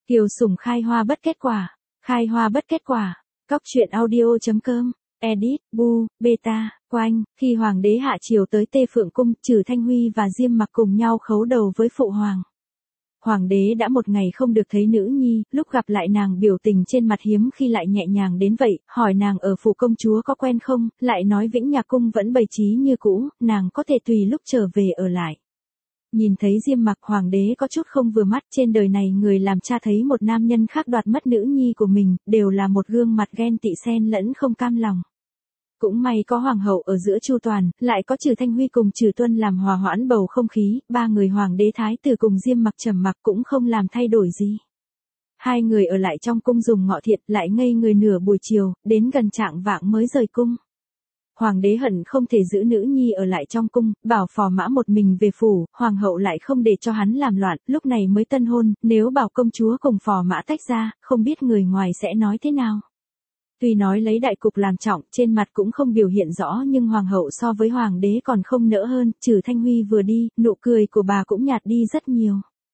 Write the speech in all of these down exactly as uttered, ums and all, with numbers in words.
Kiều Sùng khai hoa bất kết quả, khai hoa bất kết quả. Cóc truyện audio chấm com, edit, bu, beta, quanh, khi hoàng đế hạ triều tới Tê Phượng Cung, Trừ Thanh Huy và Diêm Mặc cùng nhau khấu đầu với phụ hoàng. Hoàng đế đã một ngày không được thấy nữ nhi, lúc gặp lại nàng biểu tình trên mặt hiếm khi lại nhẹ nhàng đến vậy, hỏi nàng ở phủ công chúa có quen không, lại nói Vĩnh Nhạc Cung vẫn bày trí như cũ, nàng có thể tùy lúc trở về ở lại. Nhìn thấy Diêm Mặc, hoàng đế có chút không vừa mắt, trên đời này người làm cha thấy một nam nhân khác đoạt mất nữ nhi của mình, đều là một gương mặt ghen tị xen lẫn không cam lòng. Cũng may có hoàng hậu ở giữa chu toàn, lại có Trừ Thanh Huy cùng Trừ Tuân làm hòa hoãn bầu không khí, ba người hoàng đế thái tử cùng Diêm Mặc trầm mặc cũng không làm thay đổi gì. Hai người ở lại trong cung dùng ngọ thiện, lại ngây người nửa buổi chiều, đến gần trạng vạng mới rời cung. Hoàng đế hận không thể giữ nữ nhi ở lại trong cung, bảo phò mã một mình về phủ, hoàng hậu lại không để cho hắn làm loạn, lúc này mới tân hôn, nếu bảo công chúa cùng phò mã tách ra, không biết người ngoài sẽ nói thế nào. Tuy nói lấy đại cục làm trọng, trên mặt cũng không biểu hiện rõ, nhưng hoàng hậu so với hoàng đế còn không nỡ hơn, Trừ Thanh Huy vừa đi, nụ cười của bà cũng nhạt đi rất nhiều.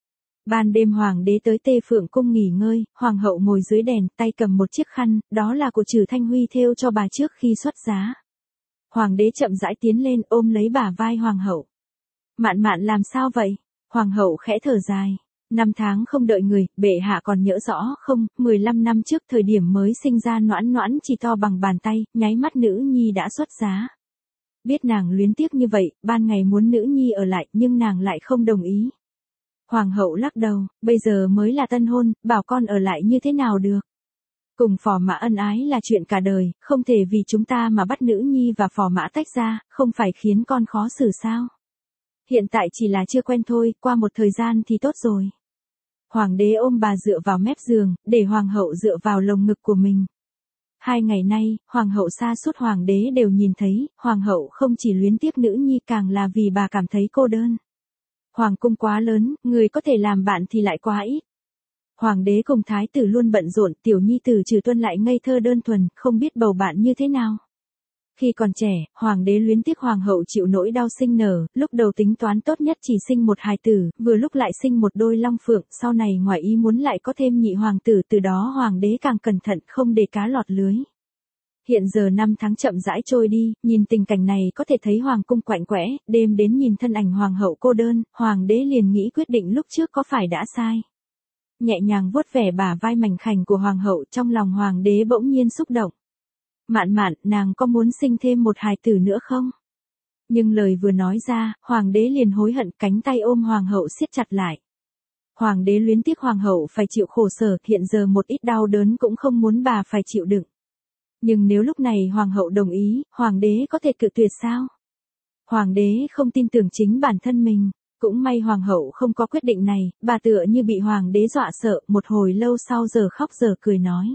Ban đêm hoàng đế tới Tê Phượng Cung nghỉ ngơi, hoàng hậu ngồi dưới đèn, tay cầm một chiếc khăn, đó là của Trừ Thanh Huy thêu cho bà trước khi xuất giá. Hoàng đế chậm rãi tiến lên ôm lấy bả vai hoàng hậu. Mạn mạn làm sao vậy? Hoàng hậu khẽ thở dài. Năm tháng không đợi người, bệ hạ còn nhớ rõ không, mười lăm năm trước thời điểm mới sinh ra Noãn Noãn chỉ to bằng bàn tay, nháy mắt nữ nhi đã xuất giá. Biết nàng luyến tiếc như vậy, ban ngày muốn nữ nhi ở lại nhưng nàng lại không đồng ý. Hoàng hậu lắc đầu, bây giờ mới là tân hôn, bảo con ở lại như thế nào được. Cùng phò mã ân ái là chuyện cả đời, không thể vì chúng ta mà bắt nữ nhi và phò mã tách ra, không phải khiến con khó xử sao. Hiện tại chỉ là chưa quen thôi, qua một thời gian thì tốt rồi. Hoàng đế ôm bà dựa vào mép giường, để hoàng hậu dựa vào lồng ngực của mình. Hai ngày nay, hoàng hậu xa suốt hoàng đế đều nhìn thấy, hoàng hậu không chỉ luyến tiếc nữ nhi càng là vì bà cảm thấy cô đơn. Hoàng cung quá lớn, người có thể làm bạn thì lại quá ít. Hoàng đế cùng thái tử luôn bận rộn, tiểu nhi tử Trừ Tuân lại ngây thơ đơn thuần, không biết bầu bạn như thế nào. Khi còn trẻ, hoàng đế luyến tiếc hoàng hậu chịu nỗi đau sinh nở, lúc đầu tính toán tốt nhất chỉ sinh một hài tử, vừa lúc lại sinh một đôi long phượng, sau này ngoài ý muốn lại có thêm nhị hoàng tử, từ đó hoàng đế càng cẩn thận không để cá lọt lưới. Hiện giờ năm tháng chậm rãi trôi đi, nhìn tình cảnh này có thể thấy hoàng cung quạnh quẽ, đêm đến nhìn thân ảnh hoàng hậu cô đơn, hoàng đế liền nghĩ quyết định lúc trước có phải đã sai. Nhẹ nhàng vuốt vẻ bả vai mảnh khảnh của hoàng hậu, trong lòng hoàng đế bỗng nhiên xúc động. Mạn mạn, nàng có muốn sinh thêm một hài tử nữa không? Nhưng lời vừa nói ra, hoàng đế liền hối hận, cánh tay ôm hoàng hậu siết chặt lại. Hoàng đế luyến tiếc hoàng hậu phải chịu khổ sở, hiện giờ một ít đau đớn cũng không muốn bà phải chịu đựng. Nhưng nếu lúc này hoàng hậu đồng ý, hoàng đế có thể cự tuyệt sao? Hoàng đế không tin tưởng chính bản thân mình. Cũng may hoàng hậu không có quyết định này, bà tựa như bị hoàng đế dọa sợ, một hồi lâu sau giờ khóc giờ cười nói.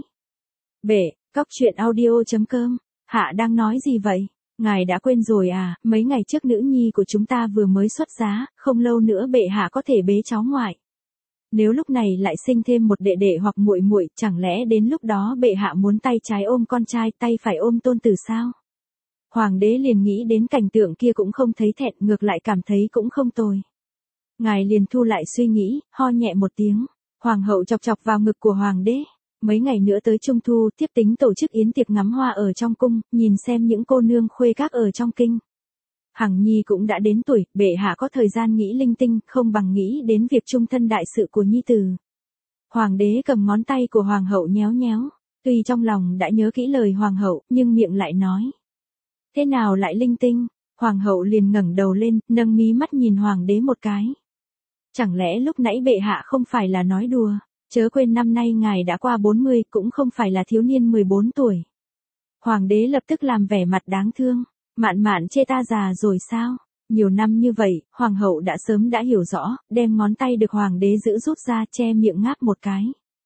Bệ, cóc truyện audio chấm com, hạ đang nói gì vậy? Ngài đã quên rồi à, mấy ngày trước nữ nhi của chúng ta vừa mới xuất giá, không lâu nữa bệ hạ có thể bế cháu ngoại. Nếu lúc này lại sinh thêm một đệ đệ hoặc muội muội, chẳng lẽ đến lúc đó bệ hạ muốn tay trái ôm con trai, tay phải ôm tôn tử sao? Hoàng đế liền nghĩ đến cảnh tượng kia cũng không thấy thẹn, ngược lại cảm thấy cũng không tồi. Ngài liền thu lại suy nghĩ, ho nhẹ một tiếng. Hoàng hậu chọc chọc vào ngực của hoàng đế. Mấy ngày nữa tới Trung Thu, tiếp tính tổ chức yến tiệc ngắm hoa ở trong cung, nhìn xem những cô nương khuê các ở trong kinh. Hằng nhi cũng đã đến tuổi, bệ hạ có thời gian nghĩ linh tinh, không bằng nghĩ đến việc trung thân đại sự của nhi tử. Hoàng đế cầm ngón tay của hoàng hậu nhéo nhéo. Tuy trong lòng đã nhớ kỹ lời hoàng hậu, nhưng miệng lại nói. Thế nào lại linh tinh? Hoàng hậu liền ngẩng đầu lên, nâng mí mắt nhìn hoàng đế một cái. Chẳng lẽ lúc nãy bệ hạ không phải là nói đùa, chớ quên năm nay ngài đã qua bốn mươi, cũng không phải là thiếu niên mười bốn tuổi. Hoàng đế lập tức làm vẻ mặt đáng thương, mạn mạn chê ta già rồi sao? Nhiều năm như vậy, hoàng hậu đã sớm đã hiểu rõ, đem ngón tay được hoàng đế giữ rút ra che miệng ngáp một cái.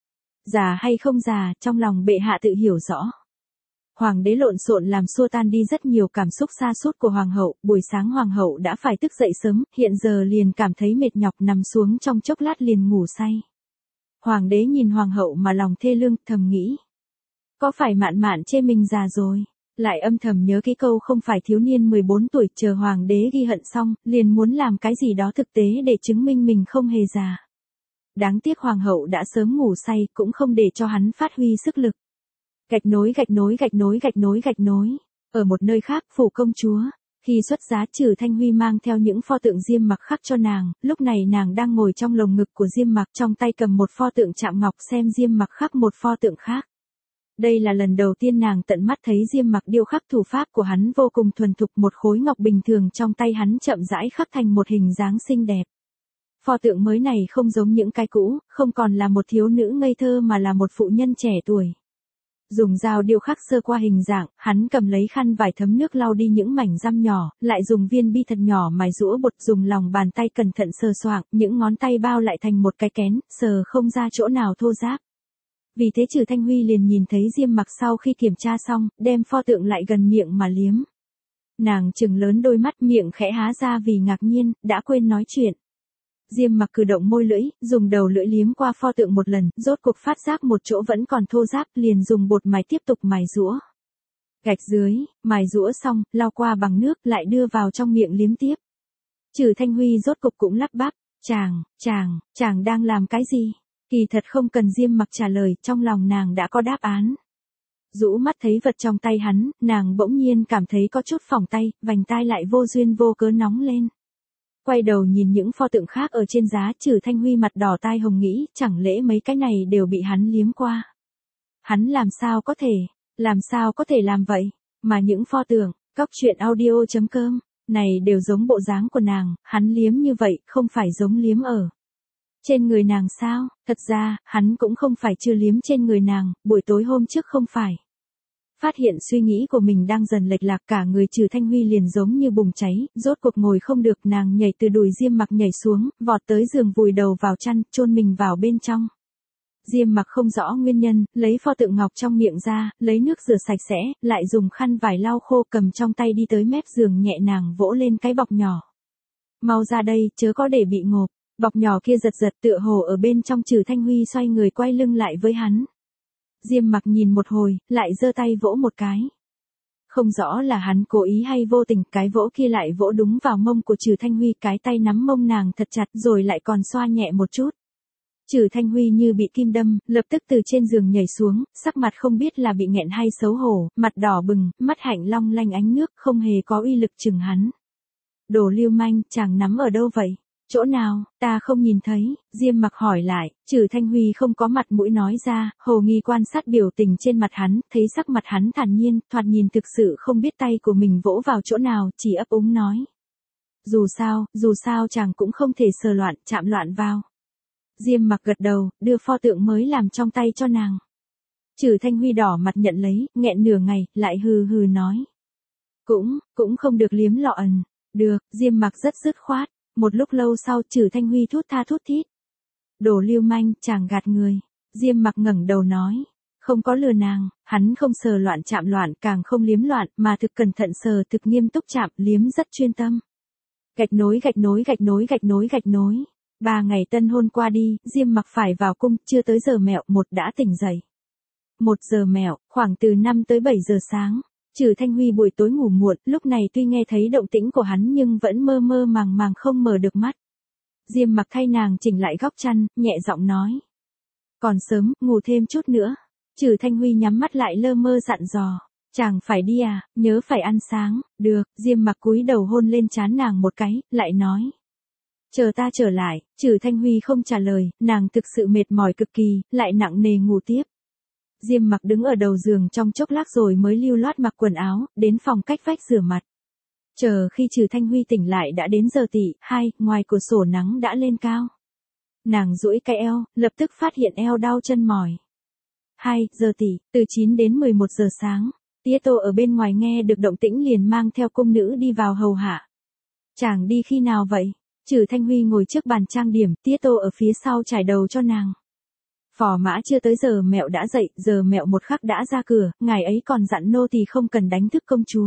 Già hay không già, trong lòng bệ hạ tự hiểu rõ. Hoàng đế lộn xộn làm xua tan đi rất nhiều cảm xúc sa sút của hoàng hậu, buổi sáng hoàng hậu đã phải thức dậy sớm, hiện giờ liền cảm thấy mệt nhọc nằm xuống trong chốc lát liền ngủ say. Hoàng đế nhìn hoàng hậu mà lòng thê lương, thầm nghĩ. Có phải mạn mạn chê mình già rồi? Lại âm thầm nhớ cái câu không phải thiếu niên mười bốn tuổi, chờ hoàng đế ghi hận xong, liền muốn làm cái gì đó thực tế để chứng minh mình không hề già. Đáng tiếc hoàng hậu đã sớm ngủ say, cũng không để cho hắn phát huy sức lực. Gạch nối gạch nối gạch nối gạch nối gạch nối. Ở một nơi khác, phủ công chúa. Khi xuất giá, Trử Thanh Huy mang theo những pho tượng Diêm Mặc khắc cho nàng, lúc này nàng đang ngồi trong lồng ngực của Diêm Mặc, trong tay cầm một pho tượng chạm ngọc, xem Diêm Mặc khắc một pho tượng khác. Đây là lần đầu tiên nàng tận mắt thấy Diêm Mặc điêu khắc, thủ pháp của hắn vô cùng thuần thục, một khối ngọc bình thường trong tay hắn chậm rãi khắc thành một hình dáng xinh đẹp. Pho tượng mới này không giống những cái cũ, không còn là một thiếu nữ ngây thơ mà là một phụ nhân trẻ tuổi. Dùng dao điêu khắc sơ qua hình dạng, hắn cầm lấy khăn vải thấm nước lau đi những mảnh răm nhỏ, lại dùng viên bi thật nhỏ mài rũa bột, dùng lòng bàn tay cẩn thận sờ soạng, những ngón tay bao lại thành một cái kén, sờ không ra chỗ nào thô ráp. Vì thế Trử Thanh Huy liền nhìn thấy Diêm Mặc sau khi kiểm tra xong, đem pho tượng lại gần miệng mà liếm. Nàng trừng lớn đôi mắt, miệng khẽ há ra vì ngạc nhiên, đã quên nói chuyện. Diêm Mặc cử động môi lưỡi, dùng đầu lưỡi liếm qua pho tượng một lần, rốt cuộc phát giác một chỗ vẫn còn thô ráp, liền dùng bột mài tiếp tục mài rũa. Gạch dưới, mài rũa xong, lau qua bằng nước, lại đưa vào trong miệng liếm tiếp. Trử Thanh Huy rốt cục cũng lắp bắp, chàng, chàng, chàng đang làm cái gì? Kỳ thật không cần Diêm Mặc trả lời, trong lòng nàng đã có đáp án. Rũ mắt thấy vật trong tay hắn, nàng bỗng nhiên cảm thấy có chút phỏng tay, vành tai lại vô duyên vô cớ nóng lên. Quay đầu nhìn những pho tượng khác ở trên giá, Trử Thanh Huy mặt đỏ tai hồng nghĩ, chẳng lẽ mấy cái này đều bị hắn liếm qua. Hắn làm sao có thể, làm sao có thể làm vậy, mà những pho tượng, cóc truyện audio chấm com, này đều giống bộ dáng của nàng, hắn liếm như vậy, không phải giống liếm ở trên người nàng sao? Thật ra, hắn cũng không phải chưa liếm trên người nàng, buổi tối hôm trước không phải. Phát hiện suy nghĩ của mình đang dần lệch lạc, cả người Trử Thanh Huy liền giống như bùng cháy, rốt cuộc ngồi không được, nàng nhảy từ đùi Diêm Mặc nhảy xuống, vọt tới giường vùi đầu vào chăn, chôn mình vào bên trong. Diêm Mặc không rõ nguyên nhân, lấy pho tượng ngọc trong miệng ra, lấy nước rửa sạch sẽ, lại dùng khăn vải lau khô, cầm trong tay đi tới mép giường nhẹ nàng vỗ lên cái bọc nhỏ. Mau ra đây, chớ có để bị ngộp. Bọc nhỏ kia giật giật, tựa hồ ở bên trong. Trử Thanh Huy xoay người quay lưng lại với hắn. Diêm Mặc nhìn một hồi, lại giơ tay vỗ một cái. Không rõ là hắn cố ý hay vô tình, cái vỗ kia lại vỗ đúng vào mông của Trử Thanh Huy, cái tay nắm mông nàng thật chặt rồi lại còn xoa nhẹ một chút. Trử Thanh Huy như bị kim đâm, lập tức từ trên giường nhảy xuống, sắc mặt không biết là bị nghẹn hay xấu hổ, mặt đỏ bừng, mắt hạnh long lanh ánh nước, không hề có uy lực chừng hắn. Đồ lưu manh, chàng nắm ở đâu vậy? Chỗ nào, ta không nhìn thấy, Diêm Mặc hỏi lại. Trử Thanh Huy không có mặt mũi nói ra, hồ nghi quan sát biểu tình trên mặt hắn, thấy sắc mặt hắn thản nhiên, thoạt nhìn thực sự không biết tay của mình vỗ vào chỗ nào, chỉ ấp úng nói. Dù sao, dù sao chàng cũng không thể sờ loạn, chạm loạn vào. Diêm Mặc gật đầu, đưa pho tượng mới làm trong tay cho nàng. Trử Thanh Huy đỏ mặt nhận lấy, nghẹn nửa ngày, lại hừ hừ nói. Cũng, cũng không được liếm lọ ẩn. Được, Diêm Mặc rất dứt khoát. Một lúc lâu sau, Trử Thanh Huy thút tha thút thít. Đồ lưu manh, chàng gạt người. Diêm Mặc ngẩng đầu nói. Không có lừa nàng, hắn không sờ loạn chạm loạn, càng không liếm loạn, mà thực cẩn thận sờ, thực nghiêm túc chạm, liếm rất chuyên tâm. Gạch nối gạch nối gạch nối gạch nối gạch nối. Ba ngày tân hôn qua đi, Diêm Mặc phải vào cung, chưa tới giờ mẹo, một đã tỉnh dậy. Một giờ mẹo, khoảng từ năm tới bảy giờ sáng. Trử Thanh Huy buổi tối ngủ muộn, lúc này tuy nghe thấy động tĩnh của hắn nhưng vẫn mơ mơ màng màng không mở được mắt. Diêm Mặc thay nàng chỉnh lại góc chăn, nhẹ giọng nói. Còn sớm, ngủ thêm chút nữa. Trử Thanh Huy nhắm mắt lại lơ mơ dặn dò. Chàng phải đi à, nhớ phải ăn sáng. Được, Diêm Mặc cúi đầu hôn lên trán nàng một cái, lại nói. Chờ ta trở lại. Trử Thanh Huy không trả lời, nàng thực sự mệt mỏi cực kỳ, lại nặng nề ngủ tiếp. Diêm Mặc đứng ở đầu giường trong chốc lát rồi mới lưu loát mặc quần áo, đến phòng cách vách rửa mặt. Chờ khi Trử Thanh Huy tỉnh lại đã đến giờ tỉ, hai, ngoài cửa sổ nắng đã lên cao. Nàng duỗi cái eo, lập tức phát hiện eo đau chân mỏi. Hai, giờ tỉ, từ chín đến mười một giờ sáng, Tía Tô ở bên ngoài nghe được động tĩnh liền mang theo cung nữ đi vào hầu hạ. Chàng đi khi nào vậy? Trử Thanh Huy ngồi trước bàn trang điểm, Tía Tô ở phía sau trải đầu cho nàng. Phò mã chưa tới giờ mẹo đã dậy, giờ mẹo một khắc đã ra cửa, ngài ấy còn dặn nô tỳ không cần đánh thức công chúa.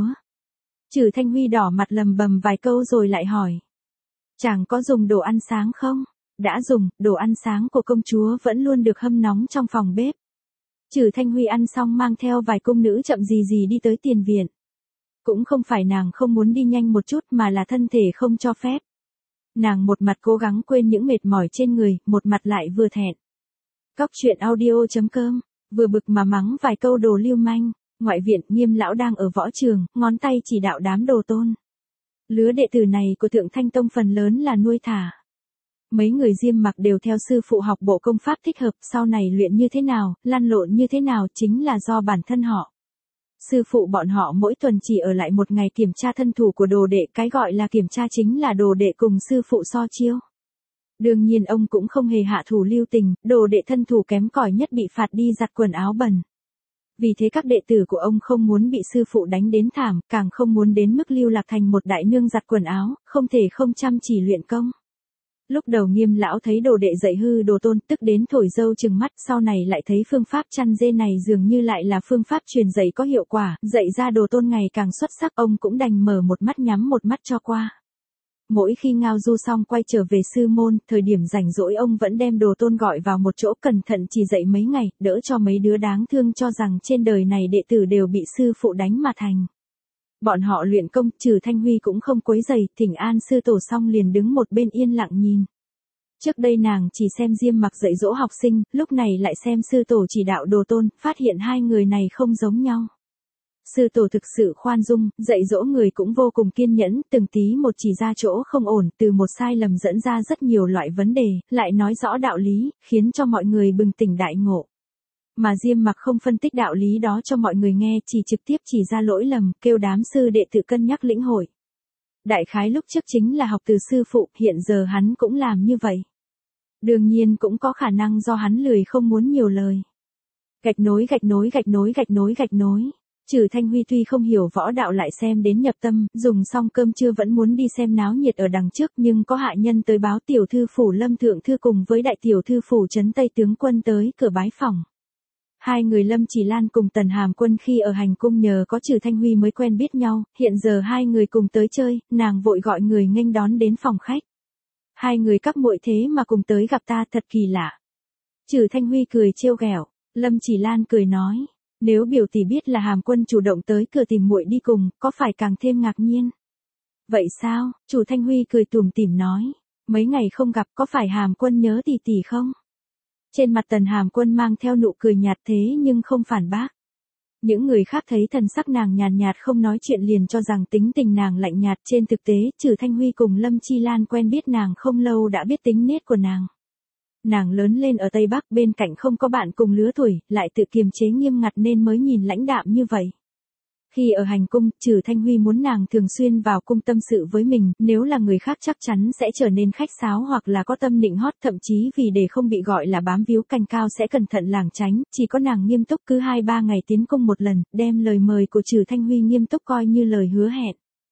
Trử Thanh Huy đỏ mặt lầm bầm vài câu rồi lại hỏi. Chàng có dùng đồ ăn sáng không? Đã dùng, đồ ăn sáng của công chúa vẫn luôn được hâm nóng trong phòng bếp. Trử Thanh Huy ăn xong mang theo vài cung nữ chậm gì gì đi tới tiền viện. Cũng không phải nàng không muốn đi nhanh một chút mà là thân thể không cho phép. Nàng một mặt cố gắng quên những mệt mỏi trên người, một mặt lại vừa thẹn. Cóc truyện audio.com, vừa bực mà mắng vài câu đồ lưu manh. Ngoại viện, Nghiêm lão đang ở võ trường, ngón tay chỉ đạo đám đồ tôn. Lứa đệ tử này của Thượng Thanh Tông phần lớn là nuôi thả. Mấy người Diêm Mặc đều theo sư phụ học bộ công pháp thích hợp, sau này luyện như thế nào, lăn lộn như thế nào chính là do bản thân họ. Sư phụ bọn họ mỗi tuần chỉ ở lại một ngày kiểm tra thân thủ của đồ đệ, cái gọi là kiểm tra chính là đồ đệ cùng sư phụ so chiêu. Đương nhiên ông cũng không hề hạ thủ lưu tình, đồ đệ thân thủ kém cỏi nhất bị phạt đi giặt quần áo bẩn. Vì thế các đệ tử của ông không muốn bị sư phụ đánh đến thảm, càng không muốn đến mức lưu lạc thành một đại nương giặt quần áo, không thể không chăm chỉ luyện công. Lúc đầu Nghiêm lão thấy đồ đệ dạy hư đồ tôn, tức đến thổi dâu trừng mắt, sau này lại thấy phương pháp chăn dê này dường như lại là phương pháp truyền dạy có hiệu quả, dạy ra đồ tôn ngày càng xuất sắc, ông cũng đành mở một mắt nhắm một mắt cho qua. Mỗi khi ngao du xong quay trở về sư môn, thời điểm rảnh rỗi ông vẫn đem đồ tôn gọi vào một chỗ cẩn thận chỉ dạy mấy ngày, đỡ cho mấy đứa đáng thương cho rằng trên đời này đệ tử đều bị sư phụ đánh mà thành. Bọn họ luyện công, trừ Thanh Huy cũng không quấy rầy, thỉnh an sư tổ xong liền đứng một bên yên lặng nhìn. Trước đây nàng chỉ xem Diêm Mặc dạy dỗ học sinh, lúc này lại xem sư tổ chỉ đạo đồ tôn, phát hiện hai người này không giống nhau. Sư tổ thực sự khoan dung, dạy dỗ người cũng vô cùng kiên nhẫn, từng tí một chỉ ra chỗ không ổn, từ một sai lầm dẫn ra rất nhiều loại vấn đề, lại nói rõ đạo lý, khiến cho mọi người bừng tỉnh đại ngộ. Mà Diêm Mặc không phân tích đạo lý đó cho mọi người nghe, chỉ trực tiếp chỉ ra lỗi lầm, kêu đám sư đệ tự cân nhắc lĩnh hội. Đại khái lúc trước chính là học từ sư phụ, hiện giờ hắn cũng làm như vậy. Đương nhiên cũng có khả năng do hắn lười không muốn nhiều lời. Gạch nối gạch nối gạch nối gạch nối gạch nối. Trừ Thanh Huy tuy không hiểu võ đạo lại xem đến nhập tâm, dùng xong cơm trưa vẫn muốn đi xem náo nhiệt ở đằng trước, nhưng có hạ nhân tới báo tiểu thư phủ Lâm Thượng Thư cùng với đại tiểu thư phủ Trấn Tây tướng quân tới cửa bái phỏng. Hai người Lâm Chỉ Lan cùng Tần Hàm Quân khi ở hành cung nhờ có Trừ Thanh Huy mới quen biết nhau, hiện giờ hai người cùng tới chơi, nàng vội gọi người nghênh đón đến phòng khách. Hai người các muội thế mà cùng tới gặp ta thật kỳ lạ. Trừ Thanh Huy cười trêu ghẹo, Lâm Chỉ Lan cười nói, nếu biểu tỷ biết là Hàm Quân chủ động tới cửa tìm muội đi cùng, có phải càng thêm ngạc nhiên? Vậy sao? Trừ Thanh Huy cười tủm tỉm nói, mấy ngày không gặp có phải Hàm Quân nhớ tỷ tỷ không? Trên mặt Tần Hàm Quân mang theo nụ cười nhạt thế nhưng không phản bác. Những người khác thấy thần sắc nàng nhàn nhạt không nói chuyện liền cho rằng tính tình nàng lạnh nhạt, trên thực tế, Trừ Thanh Huy cùng Lâm Chi Lan quen biết nàng không lâu đã biết tính nết của nàng. Nàng lớn lên ở Tây Bắc, bên cạnh không có bạn cùng lứa tuổi, lại tự kiềm chế nghiêm ngặt nên mới nhìn lãnh đạm như vậy. Khi ở hành cung, Trừ Thanh Huy muốn nàng thường xuyên vào cung tâm sự với mình, nếu là người khác chắc chắn sẽ trở nên khách sáo hoặc là có tâm nịnh hót, thậm chí vì để không bị gọi là bám víu canh cao sẽ cẩn thận lảng tránh, chỉ có nàng nghiêm túc cứ hai ba ngày tiến cung một lần, đem lời mời của Trừ Thanh Huy nghiêm túc coi như lời hứa hẹn.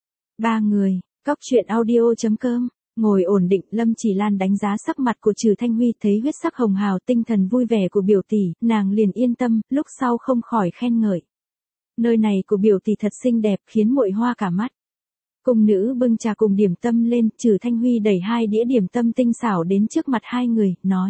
Ba người, cóc truyện audio.com, ngồi ổn định, Lâm Chỉ Lan đánh giá sắc mặt của Trừ Thanh Huy, thấy huyết sắc hồng hào, tinh thần vui vẻ của biểu tỷ, nàng liền yên tâm, lúc sau không khỏi khen ngợi. Nơi này của biểu tỷ thật xinh đẹp, khiến muội hoa cả mắt. Cung nữ bưng trà cùng điểm tâm lên, Trừ Thanh Huy đẩy hai đĩa điểm tâm tinh xảo đến trước mặt hai người, nói: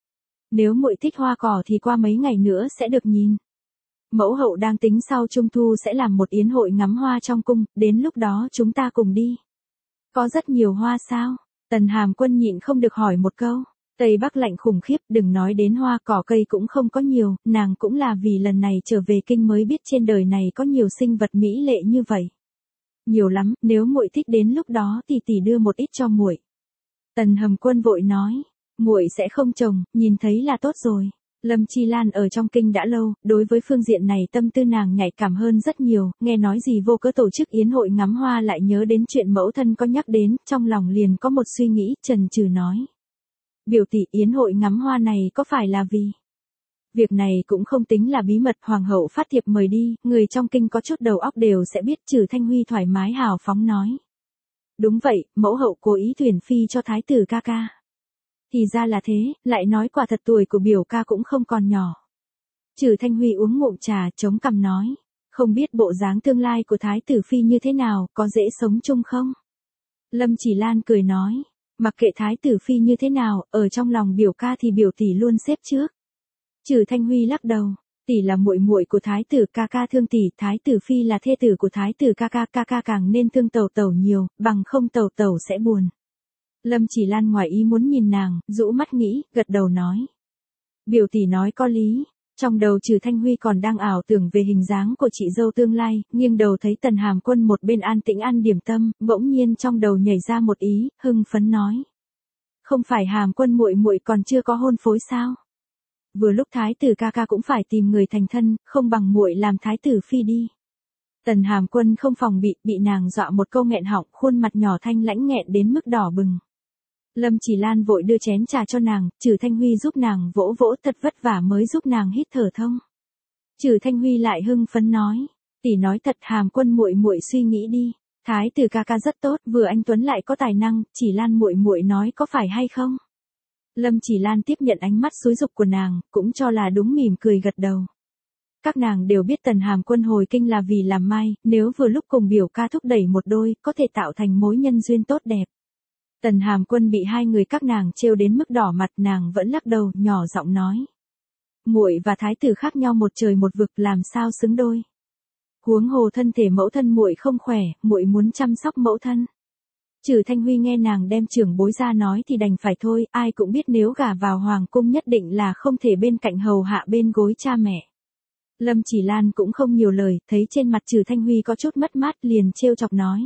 Nếu muội thích hoa cỏ thì qua mấy ngày nữa sẽ được nhìn. Mẫu hậu đang tính sau trung thu sẽ làm một yến hội ngắm hoa trong cung, đến lúc đó chúng ta cùng đi. Có rất nhiều hoa sao? Tần Hàm Quân nhịn không được hỏi một câu. Tây Bắc lạnh khủng khiếp, đừng nói đến hoa cỏ cây cũng không có nhiều, nàng cũng là vì lần này trở về kinh mới biết trên đời này có nhiều sinh vật mỹ lệ như vậy. Nhiều lắm, nếu muội thích đến lúc đó thì tỷ đưa một ít cho muội. Tần Hàm Quân vội nói, muội sẽ không trồng, nhìn thấy là tốt rồi. Lâm Chi Lan ở trong kinh đã lâu, đối với phương diện này tâm tư nàng nhạy cảm hơn rất nhiều, nghe nói gì vô cớ tổ chức yến hội ngắm hoa lại nhớ đến chuyện mẫu thân có nhắc đến, trong lòng liền có một suy nghĩ, chần chừ nói. Biểu tỷ, yến hội ngắm hoa này có phải là vì... Việc này cũng không tính là bí mật, hoàng hậu phát thiệp mời đi, người trong kinh có chút đầu óc đều sẽ biết. Trừ Thanh Huy thoải mái hào phóng nói. Đúng vậy, mẫu hậu cố ý tuyển phi cho thái tử ca ca. Thì ra là thế, lại nói quả thật tuổi của biểu ca cũng không còn nhỏ. Trừ Thanh Huy uống ngụm trà, chống cằm nói. Không biết bộ dáng tương lai của thái tử phi như thế nào, có dễ sống chung không? Lâm Chỉ Lan cười nói. Mặc kệ thái tử phi như thế nào, ở trong lòng biểu ca thì biểu tỷ luôn xếp trước. Trừ Thanh Huy lắc đầu, tỷ là muội muội của thái tử ca ca thương tỷ, thái tử phi là thê tử của thái tử ca ca, ca ca càng nên thương tẩu tẩu nhiều, bằng không tẩu tẩu sẽ buồn. Lâm Chỉ Lan ngoài ý muốn nhìn nàng, rũ mắt nghĩ, gật đầu nói. Biểu tỷ nói có lý. Trong đầu Trừ Thanh Huy còn đang ảo tưởng về hình dáng của chị dâu tương lai, nghiêng đầu thấy Tần Hàm Quân một bên an tĩnh ăn điểm tâm, bỗng nhiên trong đầu nhảy ra một ý, hưng phấn nói. Không phải Hàm Quân muội muội còn chưa có hôn phối sao? Vừa lúc thái tử ca ca cũng phải tìm người thành thân, không bằng muội làm thái tử phi đi. Tần Hàm Quân không phòng bị, bị nàng dọa một câu nghẹn họng, khuôn mặt nhỏ thanh lãnh nghẹn đến mức đỏ bừng. Lâm Chỉ Lan vội đưa chén trà cho nàng, Trừ Thanh Huy giúp nàng vỗ vỗ thật vất vả mới giúp nàng hít thở thông. Trừ Thanh Huy lại hưng phấn nói, tỷ nói thật Hàm Quân muội muội suy nghĩ đi, thái tử ca ca rất tốt, vừa anh tuấn lại có tài năng, Chỉ Lan muội muội nói có phải hay không? Lâm Chỉ Lan tiếp nhận ánh mắt xúi giục của nàng, cũng cho là đúng mỉm cười gật đầu. Các nàng đều biết Tần Hàm Quân hồi kinh là vì làm mai, nếu vừa lúc cùng biểu ca thúc đẩy một đôi, có thể tạo thành mối nhân duyên tốt đẹp. Tần Hàm Quân bị hai người các nàng trêu đến mức đỏ mặt, nàng vẫn lắc đầu, nhỏ giọng nói. Muội và thái tử khác nhau một trời một vực, làm sao xứng đôi. Huống hồ thân thể mẫu thân muội không khỏe, muội muốn chăm sóc mẫu thân. Trừ Thanh Huy nghe nàng đem trưởng bối ra nói thì đành phải thôi, ai cũng biết nếu gả vào hoàng cung nhất định là không thể bên cạnh hầu hạ bên gối cha mẹ. Lâm Chỉ Lan cũng không nhiều lời, thấy trên mặt Trừ Thanh Huy có chút mất mát, liền trêu chọc nói.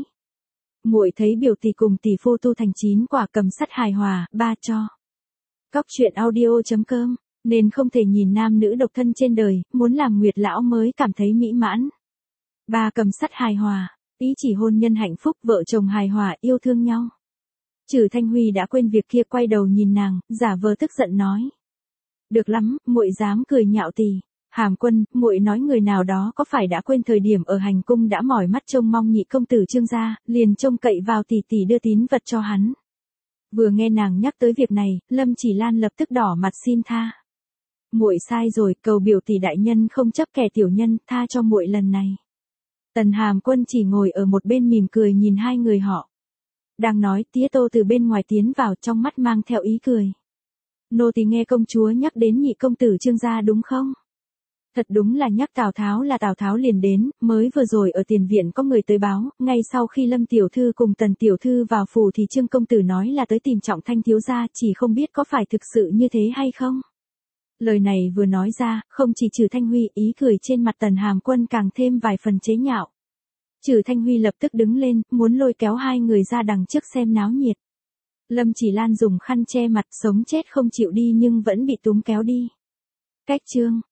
Muội thấy biểu tỷ cùng tỷ phu tu thành chín quả cầm sắt hài hòa, ba cho. Cóc truyện audio chấm com, nên không thể nhìn nam nữ độc thân trên đời, muốn làm nguyệt lão mới cảm thấy mỹ mãn. Ba cầm sắt hài hòa, ý chỉ hôn nhân hạnh phúc, vợ chồng hài hòa yêu thương nhau. Trừ Thanh Huy đã quên việc kia, quay đầu nhìn nàng, giả vờ tức giận nói. Được lắm, muội dám cười nhạo tỷ. Hàm Quân, muội nói người nào đó có phải đã quên thời điểm ở hành cung đã mỏi mắt trông mong nhị công tử Trương gia, liền trông cậy vào tỷ tỷ đưa tín vật cho hắn. Vừa nghe nàng nhắc tới việc này, Lâm Chỉ Lan lập tức đỏ mặt xin tha. Muội sai rồi, cầu biểu tỷ đại nhân không chấp kẻ tiểu nhân, tha cho muội lần này. Tần Hàm Quân chỉ ngồi ở một bên mỉm cười nhìn hai người họ. Đang nói, Tía Tô từ bên ngoài tiến vào, trong mắt mang theo ý cười. Nô tỳ nghe công chúa nhắc đến nhị công tử Trương gia đúng không? Thật đúng là nhắc Tào Tháo là Tào Tháo liền đến, mới vừa rồi ở tiền viện có người tới báo, ngay sau khi Lâm tiểu thư cùng Tần tiểu thư vào phủ thì Trương công tử nói là tới tìm Trọng Thanh thiếu gia, chỉ không biết có phải thực sự như thế hay không. Lời này vừa nói ra, không chỉ Trừ Thanh Huy, ý cười trên mặt Tần Hàm Quân càng thêm vài phần chế nhạo. Trừ Thanh Huy lập tức đứng lên, muốn lôi kéo hai người ra đằng trước xem náo nhiệt. Lâm Chỉ Lan dùng khăn che mặt, sống chết không chịu đi nhưng vẫn bị túm kéo đi. Cách chương